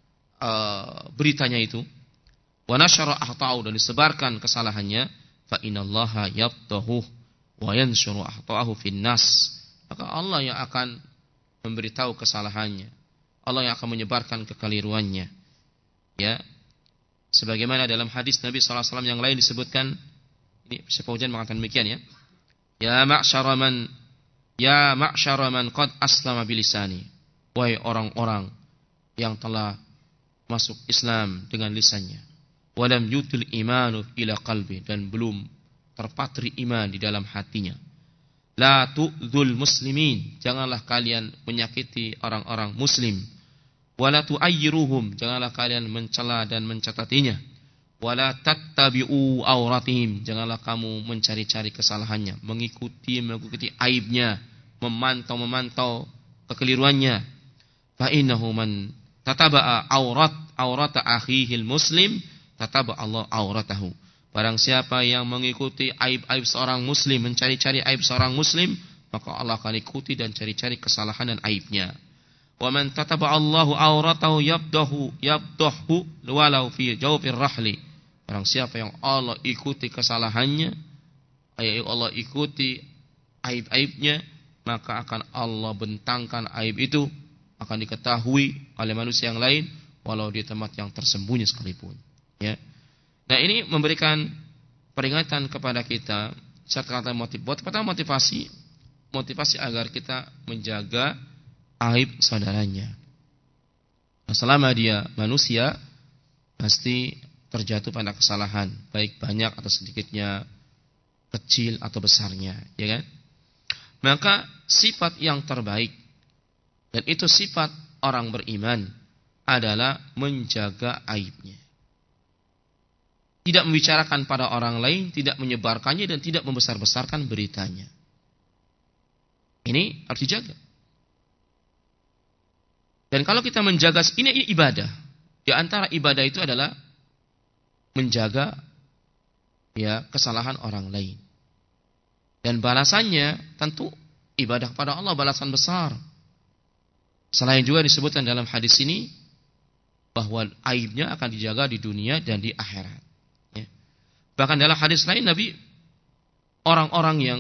uh, beritanya itu. Wa nasyara akhtaahu, dan disebarkan kesalahannya, fa inallaha yafdahu wa yansyuru akhtaahu finnas, maka Allah yang akan memberitahu kesalahannya, Allah yang akan menyebarkan kekeliruannya. Ya, sebagaimana dalam hadis Nabi sallallahu alaihi wasallam yang lain disebutkan, ini Syekh Fauzan mengatakan demikian ya. Ya ma'syara man ya ma'syara man qad aslama bilisani, wahai orang-orang yang telah masuk Islam dengan lisannya, walam yutil imanu ila qalbi, dan belum terpatri iman di dalam hatinya. La tu'dzul muslimin, janganlah kalian menyakiti orang-orang muslim. Wala tu'ayyiruhum, janganlah kalian mencela dan mencatatinya. Wala tattabi'u auratihim, janganlah kamu mencari-cari kesalahannya, mengikuti mengikuti aibnya, memantau-memantau kekeliruannya. Fa innahu man tataba'a aurat aurata akhihil muslim, tataba Allah auratahu. Barang siapa yang mengikuti aib-aib seorang muslim, mencari-cari aib seorang muslim, maka Allah akan ikuti dan cari-cari kesalahan dan aibnya. Wa man tataba Allahu auratahu yabdahu yabdahu walau fi jawfir rahli. Barang siapa yang Allah ikuti kesalahannya, ayat Allah ikuti aib-aibnya, maka akan Allah bentangkan aib itu, akan diketahui oleh manusia yang lain walau di tempat yang tersembunyi sekalipun. Ya. Nah, ini memberikan peringatan kepada kita serta kata motiv. Pertama motivasi, motivasi agar kita menjaga aib saudaranya. Nah, selama dia manusia pasti terjatuh pada kesalahan, baik banyak atau sedikitnya, kecil atau besarnya, ya kan? Maka sifat yang terbaik, dan itu sifat orang beriman, adalah menjaga aibnya. Tidak membicarakan pada orang lain, tidak menyebarkannya, dan tidak membesar-besarkan beritanya. Ini harus dijaga. Dan kalau kita menjaga, ini, ini ibadah. Di antara ibadah itu adalah menjaga ya kesalahan orang lain. Dan balasannya tentu ibadah kepada Allah, balasan besar. Selain juga disebutkan dalam hadis ini bahwa aibnya akan dijaga di dunia dan di akhirat. Ya. Bahkan dalam hadis lain Nabi, orang-orang yang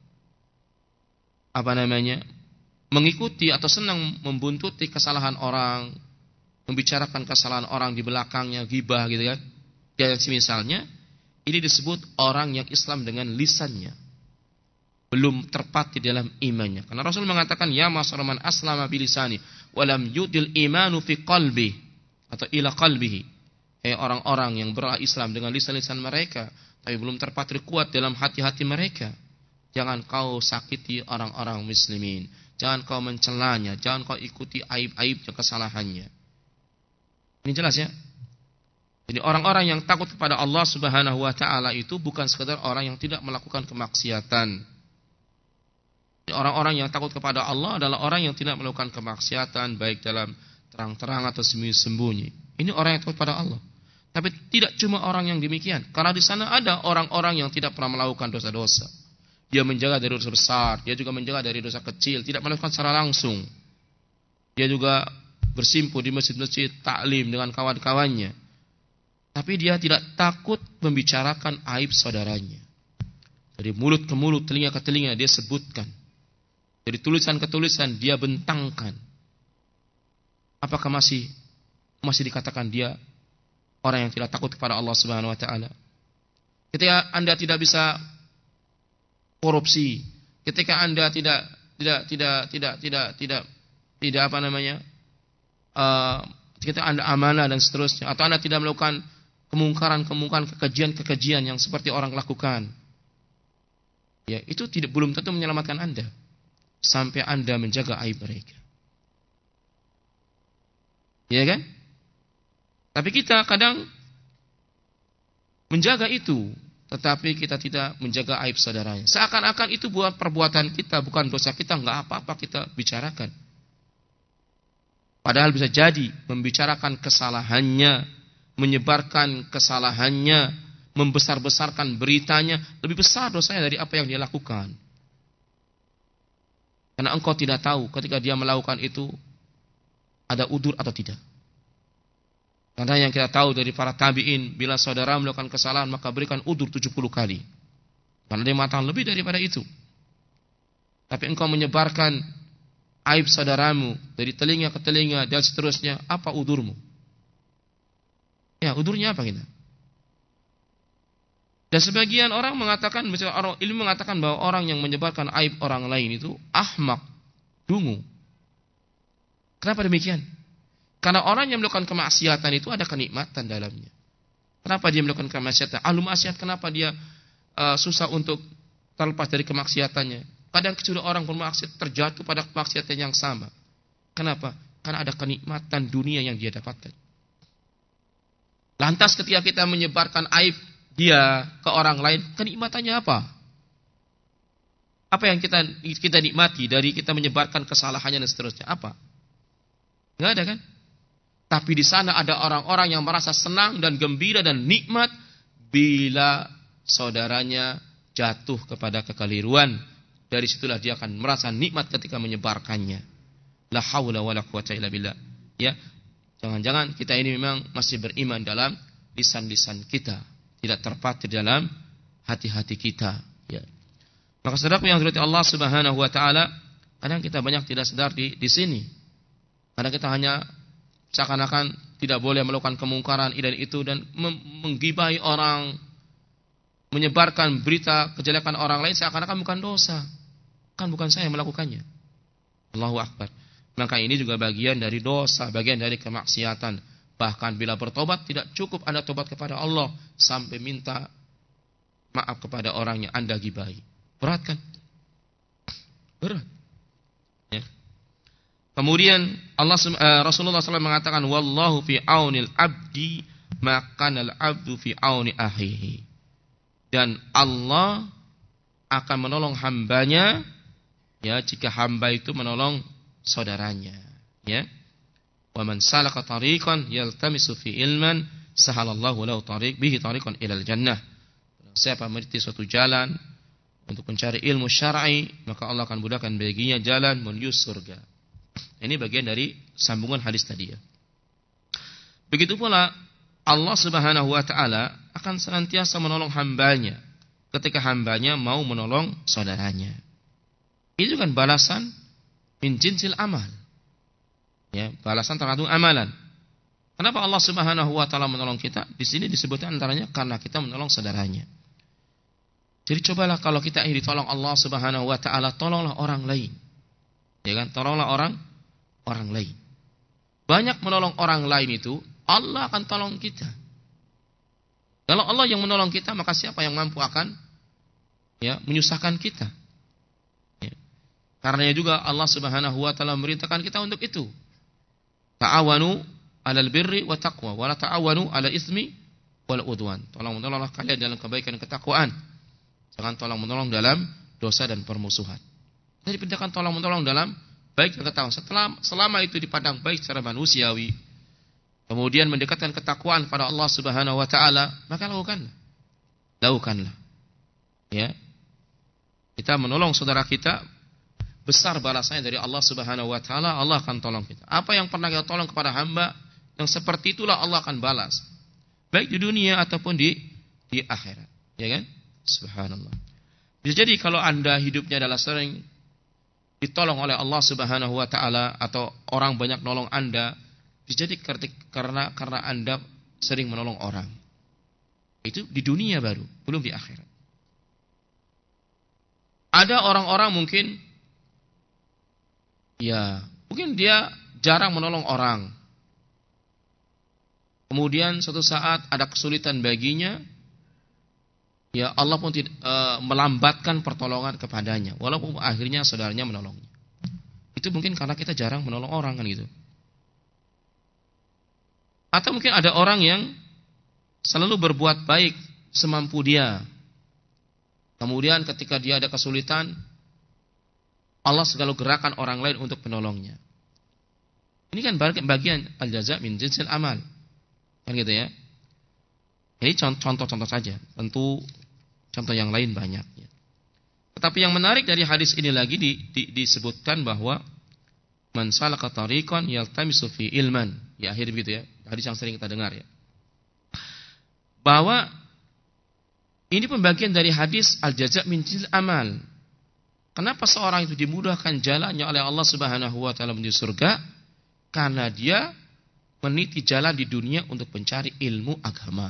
apa namanya mengikuti atau senang membuntuti kesalahan orang, membicarakan kesalahan orang di belakangnya, ghibah gitu kan. Dan misalnya, ini disebut orang yang Islam dengan lisannya, belum terpati dalam imannya. Karena Rasul mengatakan, ya masaraman aslama bilisani, walam yudil imanu fi qalbi, atau ila qalbihi. Hei orang-orang yang berislam dengan lisan-lisan mereka, tapi belum terpatri kuat dalam hati-hati mereka. Jangan kau sakiti orang-orang muslimin. Jangan kau mencelanya. Jangan kau ikuti aib-aibnya, kesalahannya. Ini jelas ya. Jadi orang-orang yang takut kepada Allah Subhanahu wa taala itu bukan sekadar orang yang tidak melakukan kemaksiatan. Orang-orang yang takut kepada Allah adalah orang yang tidak melakukan kemaksiatan baik dalam terang-terang atau sembunyi-sembunyi. Ini orang yang takut kepada Allah. Tapi tidak cuma orang yang demikian, karena di sana ada orang-orang yang tidak pernah melakukan dosa-dosa. Dia menjaga dari dosa besar, dia juga menjaga dari dosa kecil, tidak melakukan secara langsung. Dia juga bersimpu di masjid-masjid, taklim dengan kawan-kawannya. Tapi dia tidak takut membicarakan aib saudaranya. Dari mulut ke mulut, telinga ke telinga dia sebutkan. Dari tulisan ke tulisan dia bentangkan. Apakah masih masih dikatakan dia orang yang tidak takut kepada Allah Subhanahu wa taala? Ketika Anda tidak bisa korupsi, ketika Anda tidak tidak tidak tidak tidak tidak tidak apa namanya? Uh, ketika Anda amanah dan seterusnya, atau Anda tidak melakukan kemungkaran-kemungkaran, kekejian-kekejian yang seperti orang lakukan, ya itu tidak belum tentu menyelamatkan Anda sampai Anda menjaga aib mereka. Ya kan? Tapi kita kadang menjaga itu, tetapi kita tidak menjaga aib saudaranya. Seakan-akan itu buat perbuatan kita, bukan dosa kita, enggak apa-apa kita bicarakan. Padahal bisa jadi membicarakan kesalahannya, menyebarkan kesalahannya, membesar-besarkan beritanya, lebih besar dosanya dari apa yang dia lakukan. Karena engkau tidak tahu ketika dia melakukan itu ada udzur atau tidak. Karena yang kita tahu dari para tabi'in, bila saudara melakukan kesalahan maka berikan udzur tujuh puluh kali. Karena dia mengatakan lebih daripada itu. Tapi engkau menyebarkan aib saudaramu dari telinga ke telinga dan seterusnya, apa udzurmu? Ya, udzurnya apa kita? Dan sebagian orang mengatakan, misalnya orang ilmu mengatakan bahwa orang yang menyebarkan aib orang lain itu ahmak, dungu. Kenapa demikian? Karena orang yang melakukan kemaksiatan itu ada kenikmatan dalamnya. Kenapa dia melakukan kemaksiatan? Ahlu maksiat kenapa dia uh, susah untuk terlepas dari kemaksiatannya? Kadang kecil orang bermaksiat terjatuh pada kemaksiatan yang sama. Kenapa? Karena ada kenikmatan dunia yang dia dapatkan. Lantas ketika kita menyebarkan aib dia ke orang lain, kenikmatannya apa? Apa yang kita kita nikmati dari kita menyebarkan kesalahannya dan seterusnya? Apa? Enggak ada kan? Tapi di sana ada orang-orang yang merasa senang dan gembira dan nikmat bila saudaranya jatuh kepada kekeliruan. Dari situlah dia akan merasa nikmat ketika menyebarkannya. La haula wala quwata illa billah. Ya, jangan-jangan kita ini memang masih beriman dalam lisan-lisan kita, tidak terpatri dalam hati-hati kita. Ya. Maka saudaraku yang dirahmati Allah Subhanahu wa taala, kadang kita banyak tidak sadar di di sini. Kadang kita hanya seakan-akan tidak boleh melakukan kemungkaran ini dan itu dan menggibahi orang, menyebarkan berita kejelekan orang lain seakan-akan bukan dosa. Kan bukan saya yang melakukannya. Allahu Akbar. Maka ini juga bagian dari dosa, bagian dari kemaksiatan. Bahkan bila bertobat tidak cukup Anda tobat kepada Allah sampai minta maaf kepada orang yang Anda gibahi. Berat kan? Berat. Ya. Kemudian Allah uh, Rasulullah shallallahu alaihi wasallam mengatakan, wallahu fi aunil abdi makanal abdu fi auni akhihi. Dan Allah akan menolong hambanya, ya, jika hamba itu menolong saudaranya, ya. Wa man salaka tariqan yaltamisu fi ilman sahalallahu lahu tariq bihi tariqan ilal jannah. Siapa meniti suatu jalan untuk mencari ilmu syar'i, maka Allah akan mudahkan baginya jalan menuju surga. Ini bagian dari sambungan hadis tadi, ya. Begitu pula Allah Subhanahu wa taala akan senantiasa menolong hambanya ketika hambanya mau menolong saudaranya. Itu kan balasan min jinsil amal. Ya, balasan tergantung amalan. Kenapa Allah Subhanahu wa taala menolong kita? Di sini disebutkan antaranya karena kita menolong saudaranya. Jadi cobalah kalau kita ingin ditolong Allah Subhanahu wa taala, tolonglah orang lain. Ya kan? Tolonglah orang orang lain. Banyak menolong orang lain itu, Allah akan tolong kita. Kalau Allah yang menolong kita, maka siapa yang mampu akan ya menyusahkan kita? Ya. Karenanya juga Allah Subhanahu wa taala memerintahkan kita untuk itu. Ta'awanu 'alal birri wa taqwa wa la ta'awanu 'alal itsmi wal udwan. Tolong-menolonglah kalian dalam kebaikan dan ketakwaan. Jangan tolong-menolong dalam dosa dan permusuhan. Jadi perintahkan tolong-menolong dalam baik dan ketakwaan. Setelah selama itu dipandang baik secara manusiawi, kemudian mendekatkan ketakwaan pada Allah Subhanahu wa taala, maka lakukanlah. Lakukanlah. Ya. Kita menolong saudara kita, besar balasannya dari Allah Subhanahu wa taala, Allah akan tolong kita. Apa yang pernah kita tolong kepada hamba, yang seperti itulah Allah akan balas. Baik di dunia ataupun di di akhirat. Ya kan? Subhanallah. Bisa jadi kalau Anda hidupnya adalah sering ditolong oleh Allah Subhanahu wa taala atau orang banyak nolong Anda, bisa jadi karena karena Anda sering menolong orang. Itu di dunia baru, belum di akhirat. Ada orang-orang mungkin ya, mungkin dia jarang menolong orang. Kemudian suatu saat ada kesulitan baginya, ya Allah pun tidak, e, melambatkan pertolongan kepadanya, walaupun akhirnya saudaranya menolongnya. Itu mungkin karena kita jarang menolong orang kan gitu. Atau mungkin ada orang yang selalu berbuat baik semampu dia. Kemudian ketika dia ada kesulitan, Allah selalu gerakan orang lain untuk penolongnya. Ini kan bagian al-jaza' min jinsil amal. Kan gitu ya. Ini contoh-contoh saja. Tentu contoh yang lain banyak. Tetapi yang menarik dari hadis ini lagi di, di, disebutkan bahwa man salaka tariqan yaltamisu fi ilman. Ya akhir begitu ya. Hadis yang sering kita dengar ya. Bahwa ini pembagian dari hadis al-jaza' min jinsil amal. Kenapa seorang itu dimudahkan jalannya oleh Allah Subhanahu wa taala menuju surga? Karena dia meniti jalan di dunia untuk mencari ilmu agama.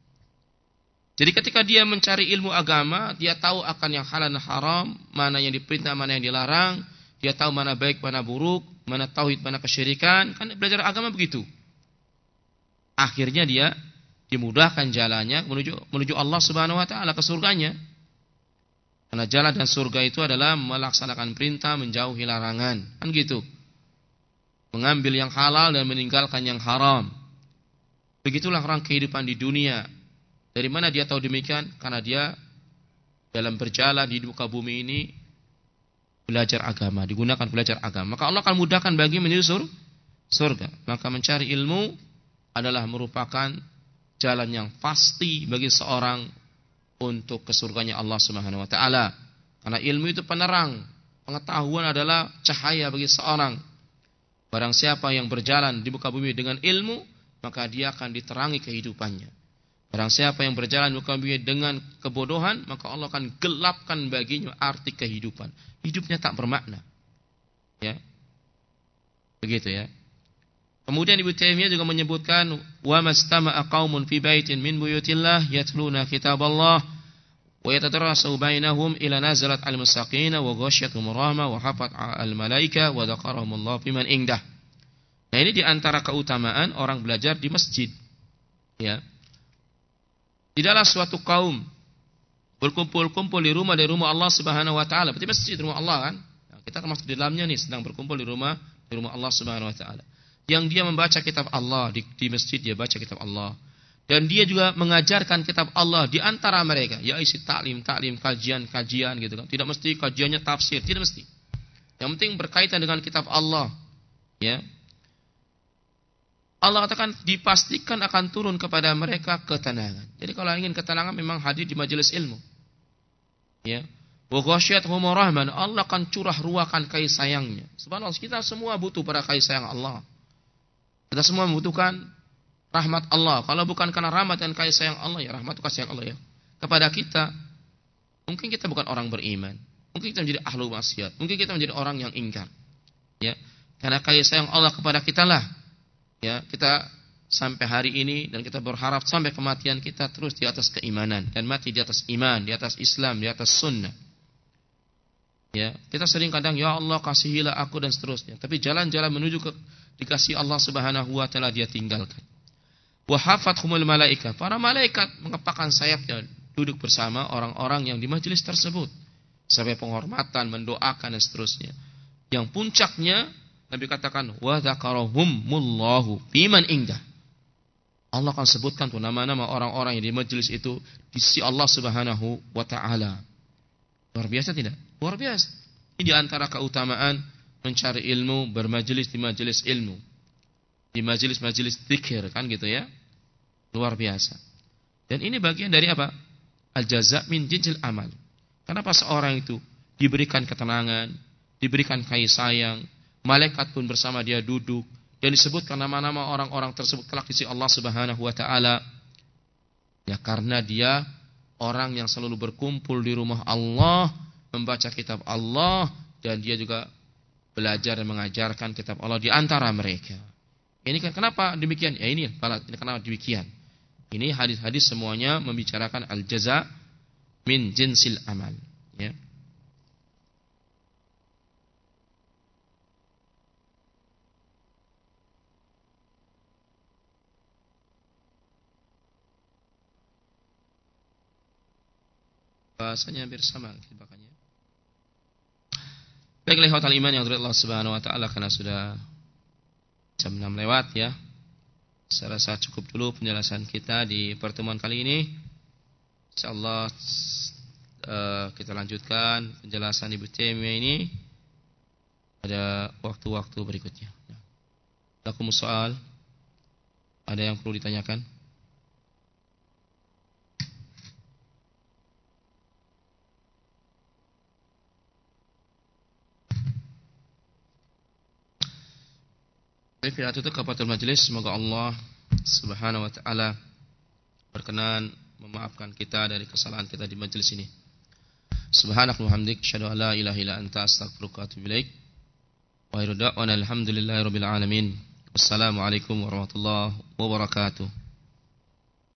Jadi ketika dia mencari ilmu agama, dia tahu akan yang halal dan haram, mana yang diperintah, mana yang dilarang, dia tahu mana baik, mana buruk, mana tauhid, mana kesyirikan. Kan belajar agama begitu. Akhirnya dia dimudahkan jalannya menuju menuju Allah Subhanahu wa taala, ke surganya. Karena jalan dan surga itu adalah melaksanakan perintah, menjauhi larangan. Kan gitu. Mengambil yang halal dan meninggalkan yang haram. Begitulah orang kehidupan di dunia. Dari mana dia tahu demikian? Karena dia dalam berjalan di muka bumi ini belajar agama, digunakan belajar agama. Maka Allah akan mudahkan bagi menuju surga. Maka mencari ilmu adalah merupakan jalan yang pasti bagi seorang untuk ke surganya Allah Subhanahu wa taala. Karena ilmu itu penerang, pengetahuan adalah cahaya bagi seorang. Barang siapa yang berjalan di muka bumi dengan ilmu, maka dia akan diterangi kehidupannya. Barang siapa yang berjalan di muka bumi dengan kebodohan, maka Allah akan gelapkan baginya arti kehidupan. Hidupnya tak bermakna. Ya. Begitu ya. Kemudian Ibnu Taimiyah juga menyebutkan wa mastama'a qaumun fi baitin min buyutillah yatluna kitaballah wa yatadarrasu bainahum ila nazalat al-mustaqina wa ghasyatum rahmah wa hafat al-malaika wa dzakarahumullah fiman indah. Nah, ini di antara keutamaan orang belajar di masjid. Ya. Tidaklah suatu kaum berkumpul-kumpul di rumah dari rumah Allah Subhanahu wa taala. Berarti masjid rumah Allah kan? Nah, kita termasuk di dalamnya nih, sedang berkumpul di rumah di rumah Allah Subhanahu wa taala. Yang dia membaca kitab Allah di, di masjid, dia baca kitab Allah. Dan dia juga mengajarkan kitab Allah di antara mereka. Ya isi taklim, taklim, kajian, kajian gitu kan. Tidak mesti kajiannya tafsir, tidak mesti. Yang penting berkaitan dengan kitab Allah. Ya. Allah katakan dipastikan akan turun kepada mereka ketenangan. Jadi kalau ingin ketenangan memang hadir di majelis ilmu. Ya. Wa ghasyiyatuhum rahman, Allah akan curah ruakan kasih sayangnya. Subhanallah, kita semua butuh pada kasih sayang Allah. Kita semua membutuhkan rahmat Allah. Kalau bukan karena rahmat dan kasih sayang Allah, ya rahmat kasih sayang Allah ya kepada kita, mungkin kita bukan orang beriman. Mungkin kita menjadi ahlu maksiat. Mungkin kita menjadi orang yang ingkar. Ya, karena kasih sayang Allah kepada kita lah, ya kita sampai hari ini dan kita berharap sampai kematian kita terus di atas keimanan dan mati di atas iman, di atas Islam, di atas sunnah. Ya, kita sering kadang ya Allah kasihilah aku dan seterusnya. Tapi jalan-jalan menuju ke dikasih Allah Subhanahu wa taala dia tinggalkan. Wa hafathumul malaika, para malaikat mengepakkan sayapnya duduk bersama orang-orang yang di majelis tersebut sampai penghormatan, mendoakan dan seterusnya. Yang puncaknya Nabi katakan wa dzakarahumullahu fiman indah. Allah akan sebutkan tuh nama-nama orang-orang yang di majelis itu di sisi Allah Subhanahu wa taala. Luar biasa tidak? Luar biasa. Ini di antara keutamaan mencari ilmu, bermajelis di majelis ilmu. Di majelis-majelis zikir kan gitu ya. Luar biasa. Dan ini bagian dari apa? Al-jaza' min jinsil amal. Kenapa seorang itu diberikan ketenangan, diberikan kasih sayang, malaikat pun bersama dia duduk, dan disebutkan nama-nama orang-orang tersebut kelak di sisi Allah Subhanahu wa taala. Ya karena dia orang yang selalu berkumpul di rumah Allah, membaca kitab Allah, dan dia juga belajar dan mengajarkan kitab Allah di antara mereka. Ini kan kenapa demikian? Ya ini kenapa demikian. Ini hadis-hadis semuanya membicarakan al-jaza min jinsil amal. Ya. Bahasanya hampir sama bahkannya. Baiklah ikhwatal iman yang dirahmati Allah Subhanahu wa taala, karena sudah jam enam lewat ya. saya rasa cukup dulu penjelasan kita di pertemuan kali ini. Insyaallah uh, kita lanjutkan penjelasan Ibnu Taimiyah ini pada waktu-waktu berikutnya. Lakumus soal. Ada yang perlu ditanyakan? Baik, kita tutup kafatul majelis. Semoga Allah Subhanahu wa taala berkenan memaafkan kita dari kesalahan kita di majelis ini. Subhanaka wa hamdik, asyhadu an la ilaha illa anta, astaghfiruka wa atubu ilaik. Wa akhiru da'wana alhamdulillahirabbil alamin. Wassalamualaikum warahmatullahi wabarakatuh.